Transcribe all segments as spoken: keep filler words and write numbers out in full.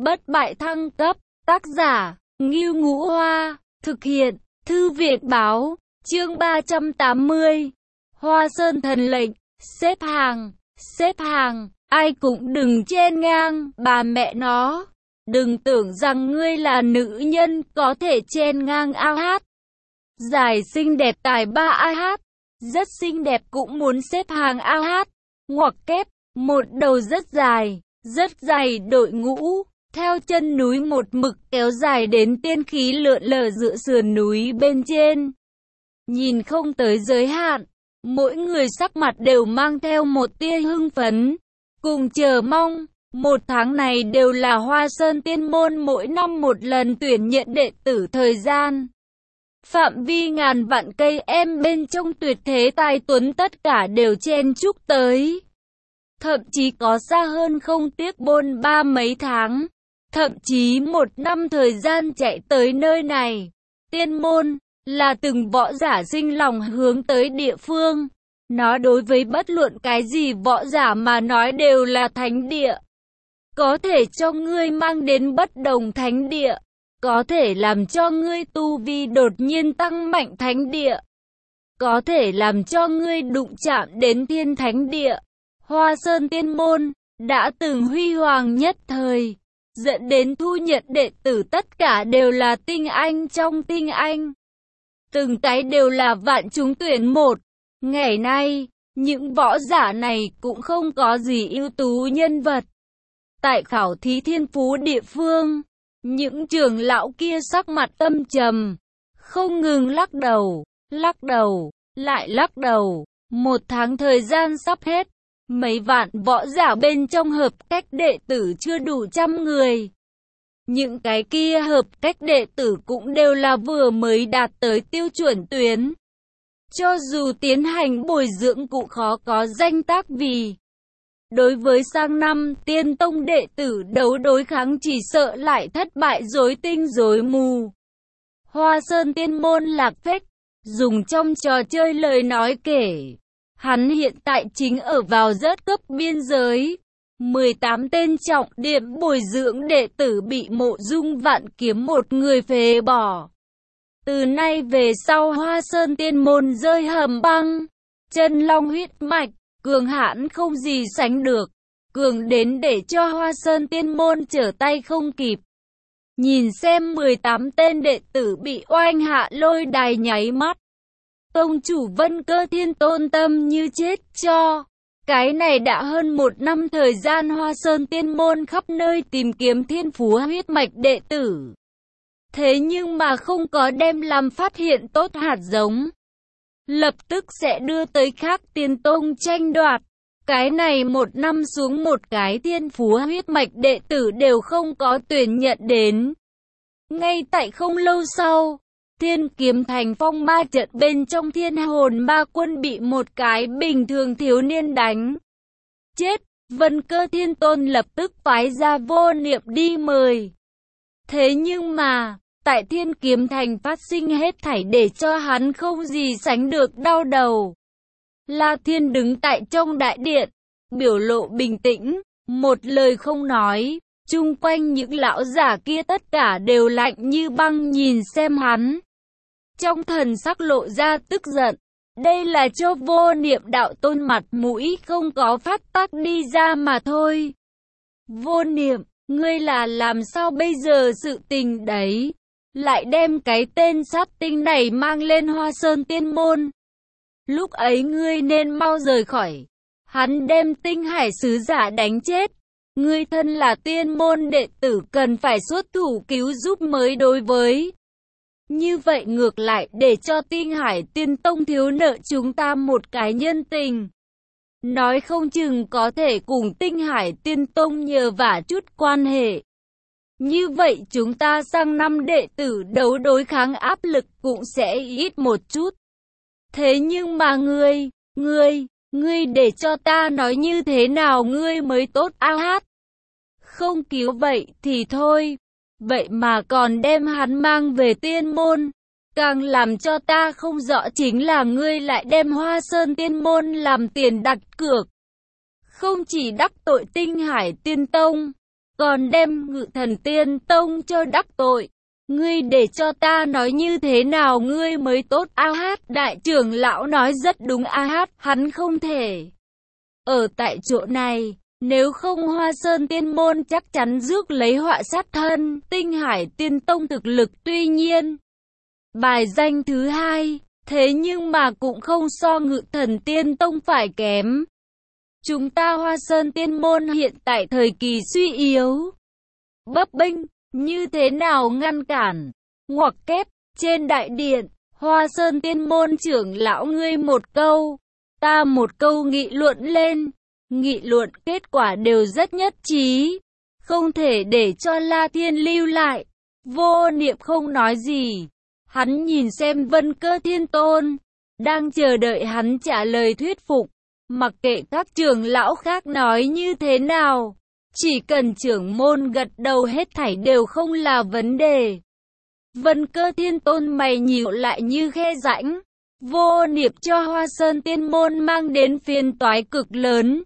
bất bại thăng cấp, tác giả, Ngưu Ngũ Hoa, thực hiện, Thư viện Báo, chương ba trăm tám mươi. Hoa Sơn thần lệnh, xếp hàng, xếp hàng, ai cũng đừng chen ngang, bà mẹ nó. Đừng tưởng rằng ngươi là nữ nhân có thể chen ngang ao hát. Dài xinh đẹp tài ba ai hát, rất xinh đẹp cũng muốn xếp hàng ao hát. Ngoặc kép, một đầu rất dài, rất dày đội ngũ, theo chân núi một mực kéo dài đến tiên khí lượn lờ giữa sườn núi bên trên. Nhìn không tới giới hạn, mỗi người sắc mặt đều mang theo một tia hưng phấn, cùng chờ mong. Một tháng này đều là Hoa Sơn Tiên Môn mỗi năm một lần tuyển nhận đệ tử thời gian. Phạm vi ngàn vạn cây em bên trong tuyệt thế tài tuấn tất cả đều chen chúc tới. Thậm chí có xa hơn không tiếc bôn ba mấy tháng, thậm chí một năm thời gian chạy tới nơi này. Tiên Môn là từng võ giả sinh lòng hướng tới địa phương. Nó đối với bất luận cái gì võ giả mà nói đều là thánh địa. Có thể cho ngươi mang đến bất đồng thánh địa, có thể làm cho ngươi tu vi đột nhiên tăng mạnh thánh địa, có thể làm cho ngươi đụng chạm đến thiên thánh địa. Hoa Sơn Tiên Môn đã từng huy hoàng nhất thời, dẫn đến thu nhận đệ tử tất cả đều là tinh anh trong tinh anh. Từng cái đều là vạn chúng tuyển một. Ngày nay, những võ giả này cũng không có gì ưu tú nhân vật. Tại khảo thí thiên phú địa phương, những trưởng lão kia sắc mặt âm trầm, không ngừng lắc đầu, lắc đầu, lại lắc đầu. Một tháng thời gian sắp hết, mấy vạn võ giả bên trong hợp cách đệ tử chưa đủ trăm người. Những cái kia hợp cách đệ tử cũng đều là vừa mới đạt tới tiêu chuẩn tuyến. Cho dù tiến hành bồi dưỡng cũng khó có danh tác vì. Đối với sang năm Tiên Tông đệ tử đấu đối kháng chỉ sợ lại thất bại rối tinh rối mù. Hoa Sơn Tiên Môn Lạc Phách, dùng trong trò chơi lời nói kể. Hắn hiện tại chính ở vào rớt cấp biên giới. mười tám tên trọng điểm bồi dưỡng đệ tử bị Mộ Dung Vạn Kiếm một người phế bỏ. Từ nay về sau Hoa Sơn Tiên Môn rơi hầm băng, chân long huyết mạch, cường hãn không gì sánh được, cường đến để cho Hoa Sơn Tiên Môn trở tay không kịp. Nhìn xem mười tám tên đệ tử bị oanh hạ lôi đài nháy mắt. Tông chủ Vân Cơ Thiên Tôn tâm như chết cho. Cái này đã hơn một năm thời gian Hoa Sơn Tiên Môn khắp nơi tìm kiếm thiên phú huyết mạch đệ tử. Thế nhưng mà không có đem làm phát hiện tốt hạt giống. Lập tức sẽ đưa tới khác tiên tông tranh đoạt. Cái này một năm xuống một cái thiên phú huyết mạch đệ tử đều không có tuyển nhận đến. Ngay tại không lâu sau, Thiên Kiếm Thành phong ma trận bên trong Thiên Hồn Ma Quân bị một cái bình thường thiếu niên đánh chết. Vân Cơ Thiên Tôn lập tức phái ra Vô Niệm đi mời. Thế nhưng mà, tại Thiên Kiếm Thành phát sinh hết thảy để cho hắn không gì sánh được đau đầu. La Thiên đứng tại trong đại điện, biểu lộ bình tĩnh, một lời không nói. Chung quanh những lão giả kia tất cả đều lạnh như băng nhìn xem hắn. Trong thần sắc lộ ra tức giận. Đây là cho Vô Niệm đạo tôn mặt mũi không có phát tác đi ra mà thôi. Vô Niệm, ngươi là làm sao bây giờ sự tình đấy? Lại đem cái tên sát tinh này mang lên Hoa Sơn Tiên Môn. Lúc ấy ngươi nên mau rời khỏi. Hắn đem Tinh Hải sứ giả đánh chết. Ngươi thân là tiên môn đệ tử cần phải xuất thủ cứu giúp mới đối với. Như vậy ngược lại để cho Tinh Hải Tiên Tông thiếu nợ chúng ta một cái nhân tình. Nói không chừng có thể cùng Tinh Hải Tiên Tông nhờ vả chút quan hệ. Như vậy chúng ta sang năm đệ tử đấu đối kháng áp lực cũng sẽ ít một chút. Thế nhưng mà ngươi, ngươi, ngươi để cho ta nói như thế nào ngươi mới tốt a hát. Không cứu vậy thì thôi. Vậy mà còn đem hắn mang về tiên môn. Càng làm cho ta không rõ chính là ngươi lại đem Hoa Sơn Tiên Môn làm tiền đặt cược. Không chỉ đắc tội Tinh Hải Tiên Tông, còn đem Ngự Thần Tiên Tông cho đắc tội. Ngươi để cho ta nói như thế nào ngươi mới tốt? A Hát, đại trưởng lão nói rất đúng. A Hát, hắn không thể ở tại chỗ này, nếu không Hoa Sơn Tiên Môn chắc chắn rước lấy họa sát thân. Tinh Hải Tiên Tông thực lực tuy nhiên bài danh thứ hai, thế nhưng mà cũng không so Ngự Thần Tiên Tông phải kém. Chúng ta Hoa Sơn Tiên Môn hiện tại thời kỳ suy yếu, bấp bênh, như thế nào ngăn cản? Ngoặc kép, trên đại điện, Hoa Sơn Tiên Môn trưởng lão ngươi một câu, ta một câu nghị luận lên. Nghị luận kết quả đều rất nhất trí, không thể để cho La Thiên lưu lại. Vô Niệm không nói gì, hắn nhìn xem Vân Cơ Thiên Tôn, đang chờ đợi hắn trả lời thuyết phục. Mặc kệ các trưởng lão khác nói như thế nào, chỉ cần trưởng môn gật đầu hết thảy đều không là vấn đề. Vân Cơ Thiên Tôn mày nhíu lại như khe rãnh. Vô Niệm cho Hoa Sơn Tiên Môn mang đến phiền toái cực lớn.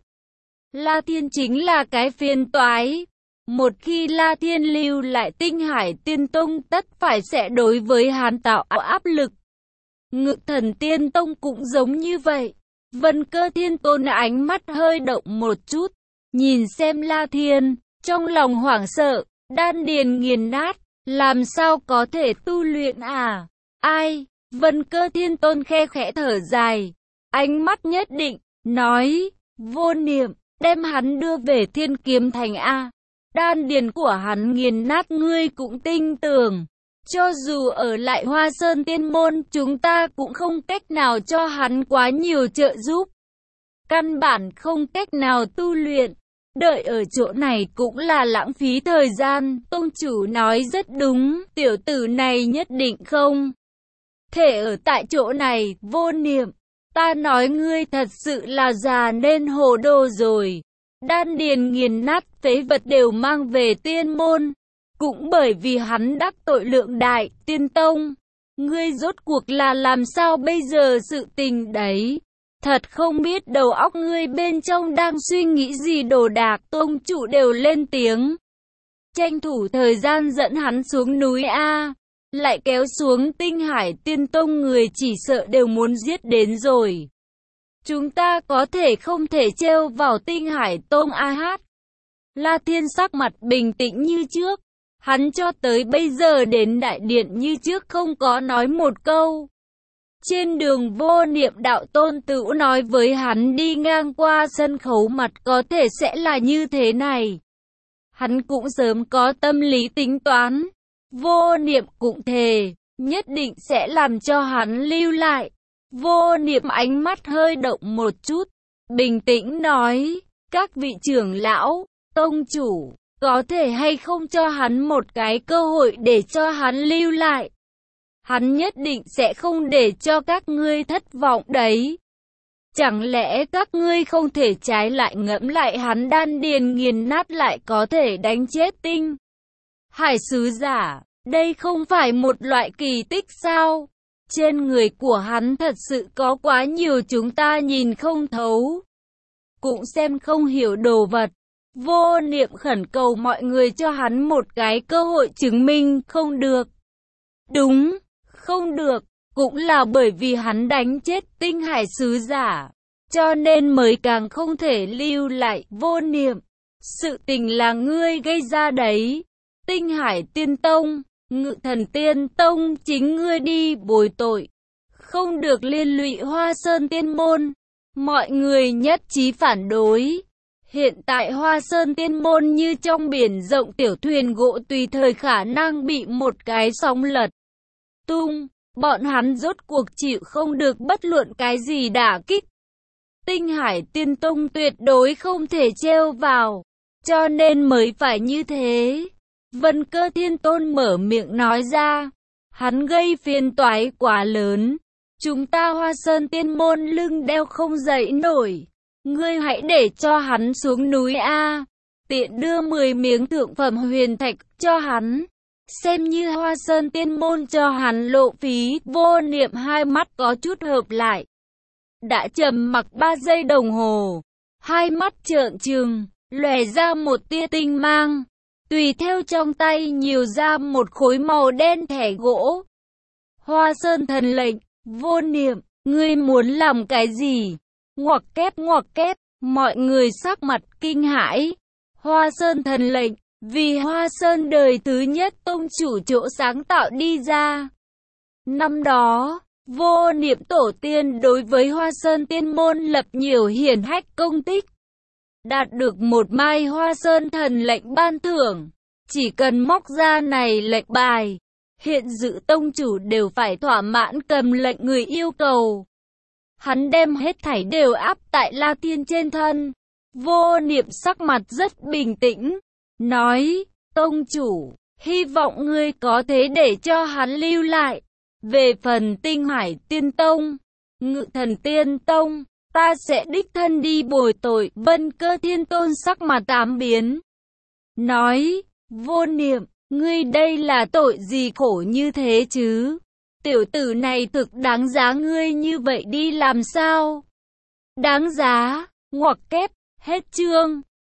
La Thiên chính là cái phiền toái. Một khi La Thiên lưu lại, Tinh Hải Tiên Tông tất phải sẽ đối với hắn tạo áp lực. Ngự Thần Tiên Tông cũng giống như vậy. Vân Cơ Thiên Tôn ánh mắt hơi động một chút, nhìn xem La Thiên, trong lòng hoảng sợ, đan điền nghiền nát, làm sao có thể tu luyện à? Ai? Vân Cơ Thiên Tôn khe khẽ thở dài, ánh mắt nhất định, nói, Vô Niệm, đem hắn đưa về Thiên Kiếm Thành a. Đan điền của hắn nghiền nát ngươi cũng tin tưởng. Cho dù ở lại Hoa Sơn Tiên Môn, chúng ta cũng không cách nào cho hắn quá nhiều trợ giúp. Căn bản không cách nào tu luyện. Đợi ở chỗ này cũng là lãng phí thời gian. Tông chủ nói rất đúng, tiểu tử này nhất định không thể ở tại chỗ này. Vô Niệm, ta nói ngươi thật sự là già nên hồ đồ rồi. Đan điền nghiền nát phế vật đều mang về tiên môn. Cũng bởi vì hắn đắc tội Lượng Đại Tiên Tông. Ngươi rốt cuộc là làm sao bây giờ sự tình đấy? Thật không biết đầu óc ngươi bên trong đang suy nghĩ gì đồ đạc. Tông chủ đều lên tiếng. Tranh thủ thời gian dẫn hắn xuống núi A. Lại kéo xuống Tinh Hải Tiên Tông, người chỉ sợ đều muốn giết đến rồi. Chúng ta có thể không thể trêu vào Tinh Hải Tông A Hát. La Thiên sắc mặt bình tĩnh như trước. Hắn cho tới bây giờ đến đại điện như trước không có nói một câu. Trên đường Vô Niệm đạo tôn tửu nói với hắn đi ngang qua sân khấu mặt có thể sẽ là như thế này. Hắn cũng sớm có tâm lý tính toán. Vô Niệm cũng thề, nhất định sẽ làm cho hắn lưu lại. Vô Niệm ánh mắt hơi động một chút, bình tĩnh nói, các vị trưởng lão, tông chủ, có thể hay không cho hắn một cái cơ hội để cho hắn lưu lại. Hắn nhất định sẽ không để cho các ngươi thất vọng đấy. Chẳng lẽ các ngươi không thể trái lại ngẫm lại hắn đan điền nghiền nát lại có thể đánh chết Tinh Hải sứ giả, đây không phải một loại kỳ tích sao? Trên người của hắn thật sự có quá nhiều chúng ta nhìn không thấu, cũng xem không hiểu đồ vật. Vô Niệm khẩn cầu mọi người cho hắn một cái cơ hội chứng minh. Không được. Đúng, không được, cũng là bởi vì hắn đánh chết Tinh Hải sứ giả, cho nên mới càng không thể lưu lại. Vô Niệm, sự tình là ngươi gây ra đấy. Tinh Hải Tiên Tông, Ngự Thần Tiên Tông chính ngươi đi bồi tội, không được liên lụy Hoa Sơn Tiên Môn. Mọi người nhất trí phản đối. Hiện tại Hoa Sơn Tiên Môn như trong biển rộng tiểu thuyền gỗ, tùy thời khả năng bị một cái sóng lật tung. Bọn hắn rốt cuộc chịu không được bất luận cái gì đả kích. Tinh Hải Tiên Tông tuyệt đối không thể trêu vào, cho nên mới phải như thế. Vân Cơ Thiên Tôn mở miệng nói ra, hắn gây phiền toái quá lớn, chúng ta Hoa Sơn Tiên Môn lưng đeo không dậy nổi. Ngươi hãy để cho hắn xuống núi A, tiện đưa mười miếng thượng phẩm huyền thạch cho hắn, xem như Hoa Sơn Tiên Môn cho hắn lộ phí. Vô Niệm hai mắt có chút hợp lại, đã trầm mặc ba giây đồng hồ, hai mắt trợn trừng, lòe ra một tia tinh mang. tùy theo trong tay nhiều ra một khối màu đen thẻ gỗ. Hoa Sơn Thần lệnh, Vô Niệm, ngươi muốn làm cái gì? Ngoặc kép ngoặc kép, mọi người sắc mặt kinh hãi. Hoa Sơn Thần lệnh, vì Hoa Sơn đời thứ nhất tông chủ chỗ sáng tạo đi ra. Năm đó, Vô Niệm tổ tiên đối với Hoa Sơn tiên môn lập nhiều hiển hách công tích. Đạt được một mai Hoa Sơn Thần lệnh ban thưởng, chỉ cần móc ra này lệnh bài, hiện dự tông chủ đều phải thỏa mãn cầm lệnh người yêu cầu. Hắn đem hết thảy đều áp tại La Thiên trên thân. Vô Niệm sắc mặt rất bình tĩnh, nói, tông chủ, hy vọng ngươi có thể để cho hắn lưu lại. Về phần Tinh Hải Tiên Tông, Ngự Thần Tiên Tông, ta sẽ đích thân đi bồi tội. Vân Cơ Thiên Tôn sắc mặt ám biến, nói, Vô Niệm, ngươi đây là tội gì khổ như thế chứ? Tiểu tử này thực đáng giá ngươi như vậy đi làm sao? Đáng giá, ngoặc kép, hết chương.